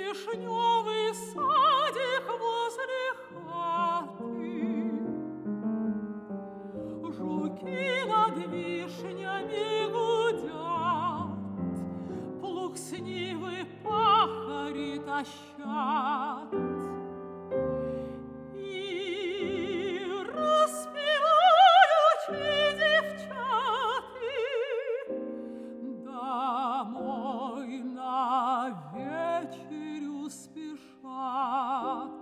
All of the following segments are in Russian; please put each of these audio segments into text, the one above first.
вишневый садик возле хаты. Жуки над вишнями гудят, плуг с нивы пахари тащат. И распеваючи девчаты домой на вечерю спешат.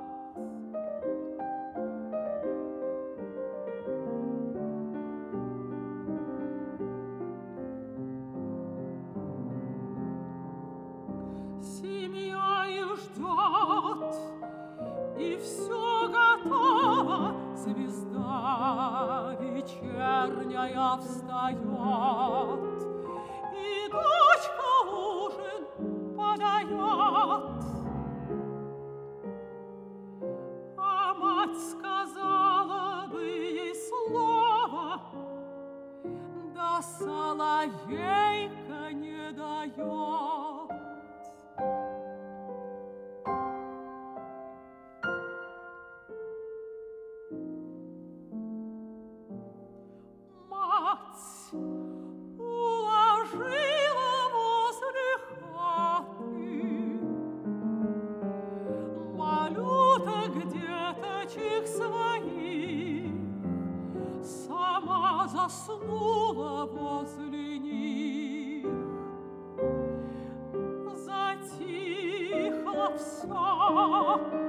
Семья их ждет, и все готово. Звезда вечерняя встает, и дочка ужин подает. А мать сказала бы ей слово, да соловейка не дает. Мать уложила возле хаты малюток деточек своих, сама заснула возле них. Затихло все,